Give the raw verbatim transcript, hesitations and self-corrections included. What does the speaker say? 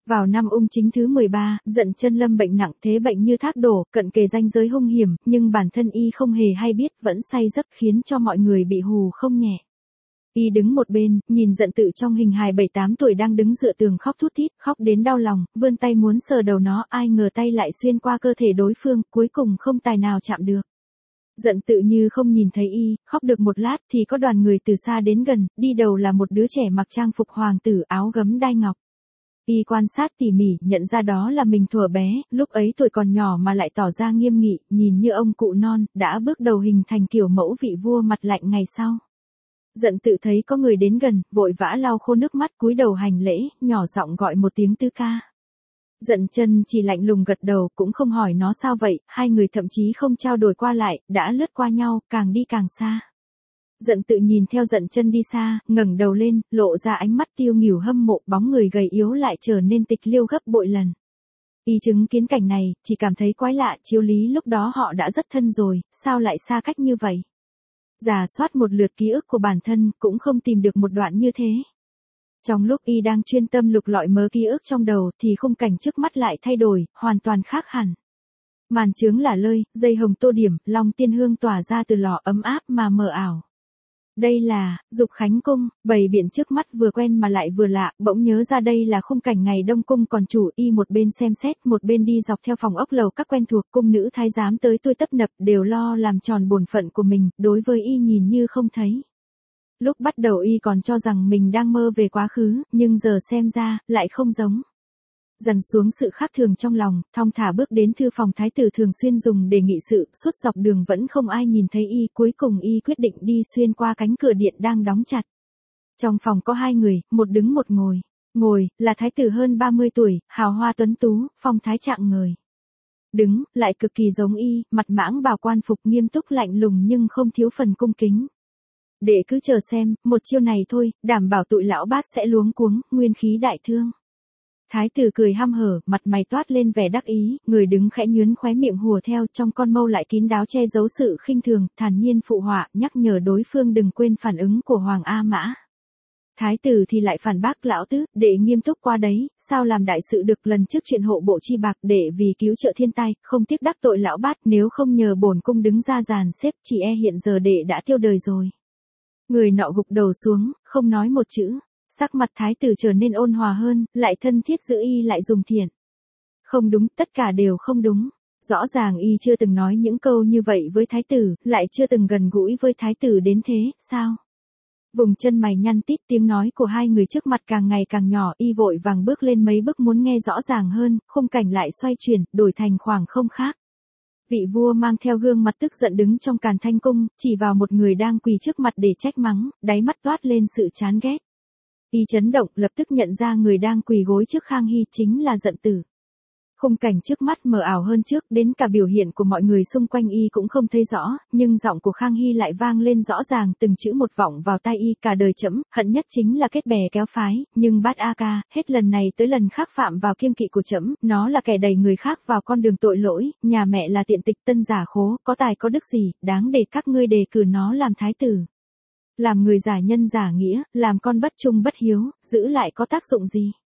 Vào năm Ung Chính thứ mười ba, Dận Chân lâm bệnh nặng, thế bệnh như thác đổ, cận kề ranh giới hung hiểm, nhưng bản thân y không hề hay biết, vẫn say giấc khiến cho mọi người bị hù không nhẹ. Y đứng một bên, nhìn Dận Tự trong hình hài bảy tám tuổi đang đứng dựa tường khóc thút thít, khóc đến đau lòng, vươn tay muốn sờ đầu nó, ai ngờ tay lại xuyên qua cơ thể đối phương, cuối cùng không tài nào chạm được. Dận Tự như không nhìn thấy y, khóc được một lát thì có đoàn người từ xa đến gần, đi đầu là một đứa trẻ mặc trang phục hoàng tử, áo gấm đai ngọc. Y quan sát tỉ mỉ, nhận ra đó là mình thuở bé, lúc ấy tuổi còn nhỏ mà lại tỏ ra nghiêm nghị, nhìn như ông cụ non, đã bước đầu hình thành kiểu mẫu vị vua mặt lạnh ngày sau. Dận Tự thấy có người đến gần, vội vã lau khô nước mắt, cúi đầu hành lễ, nhỏ giọng gọi một tiếng tứ ca. Dận Chân chỉ lạnh lùng gật đầu, cũng không hỏi nó sao vậy, hai người thậm chí không trao đổi qua lại, đã lướt qua nhau, càng đi càng xa. Dận Tự nhìn theo Dận Chân đi xa, ngẩng đầu lên, lộ ra ánh mắt tiêu nghỉu hâm mộ, bóng người gầy yếu lại trở nên tịch liêu gấp bội lần. Y chứng kiến cảnh này, chỉ cảm thấy quái lạ, chiếu lý lúc đó họ đã rất thân rồi, sao lại xa cách như vậy? Rà soát một lượt ký ức của bản thân, cũng không tìm được một đoạn như thế. Trong lúc y đang chuyên tâm lục lọi mớ ký ức trong đầu thì khung cảnh trước mắt lại thay đổi, hoàn toàn khác hẳn. Màn chướng lả lơi, dây hồng tô điểm, long tiên hương tỏa ra từ lò ấm áp mà mờ ảo. Đây là Dục Khánh Cung, bày biện trước mắt vừa quen mà lại vừa lạ, bỗng nhớ ra đây là khung cảnh ngày Đông Cung còn chủ. Y một bên xem xét, một bên đi dọc theo phòng ốc lầu các quen thuộc, cung nữ thái giám tới tui tấp nập, đều lo làm tròn bổn phận của mình, đối với y nhìn như không thấy. Lúc bắt đầu y còn cho rằng mình đang mơ về quá khứ, nhưng giờ xem ra, lại không giống. Dằn xuống sự khác thường trong lòng, thong thả bước đến thư phòng thái tử thường xuyên dùng để nghị sự, suốt dọc đường vẫn không ai nhìn thấy y, cuối cùng y quyết định đi xuyên qua cánh cửa điện đang đóng chặt. Trong phòng có hai người, một đứng một ngồi. Ngồi, là thái tử hơn ba mươi tuổi, hào hoa tuấn tú, phong thái trạng ngời. Đứng, lại cực kỳ giống y, mặt mãng bào quan phục nghiêm túc lạnh lùng nhưng không thiếu phần cung kính. Đệ cứ chờ xem, một chiêu này thôi, đảm bảo tụi lão bát sẽ luống cuống, nguyên khí đại thương. Thái tử cười hăm hở, mặt mày toát lên vẻ đắc ý, người đứng khẽ nhướn khóe miệng hùa theo, trong con mâu lại kín đáo che giấu sự khinh thường, thản nhiên phụ họa, nhắc nhở đối phương đừng quên phản ứng của Hoàng A Mã. Thái tử thì lại phản bác, lão tứ, đệ nghiêm túc qua đấy, sao làm đại sự được, lần trước chuyện hộ bộ chi bạc, đệ vì cứu trợ thiên tai, không tiếc đắc tội lão bát, nếu không nhờ bổn cung đứng ra dàn xếp, chỉ e hiện giờ đệ đã tiêu đời rồi. Người nọ gục đầu xuống, không nói một chữ. Sắc mặt thái tử trở nên ôn hòa hơn, lại thân thiết giữ y lại dùng thiện. Không đúng, tất cả đều không đúng. Rõ ràng y chưa từng nói những câu như vậy với thái tử, lại chưa từng gần gũi với thái tử đến thế, sao? Vùng chân mày nhăn tít, tiếng nói của hai người trước mặt càng ngày càng nhỏ, y vội vàng bước lên mấy bước muốn nghe rõ ràng hơn, khung cảnh lại xoay chuyển, đổi thành khoảng không khác. Vị vua mang theo gương mặt tức giận đứng trong Càn Thanh Cung, chỉ vào một người đang quỳ trước mặt để trách mắng, đáy mắt toát lên sự chán ghét. Y chấn động, lập tức nhận ra người đang quỳ gối trước Khang Hy chính là Dận Tử. Khung cảnh trước mắt mờ ảo hơn trước, đến cả biểu hiện của mọi người xung quanh y cũng không thấy rõ, nhưng giọng của Khang Hy lại vang lên rõ ràng, từng chữ một vọng vào tai y, cả đời trẫm hận nhất chính là kết bè kéo phái, nhưng bát A Ca, hết lần này tới lần khác phạm vào kiêng kỵ của trẫm, nó là kẻ đẩy người khác vào con đường tội lỗi, nhà mẹ là tiện tịch tân giả khố, có tài có đức gì, đáng để các ngươi đề cử nó làm thái tử. Làm người giả nhân giả nghĩa, làm con bất trung bất hiếu, giữ lại có tác dụng gì?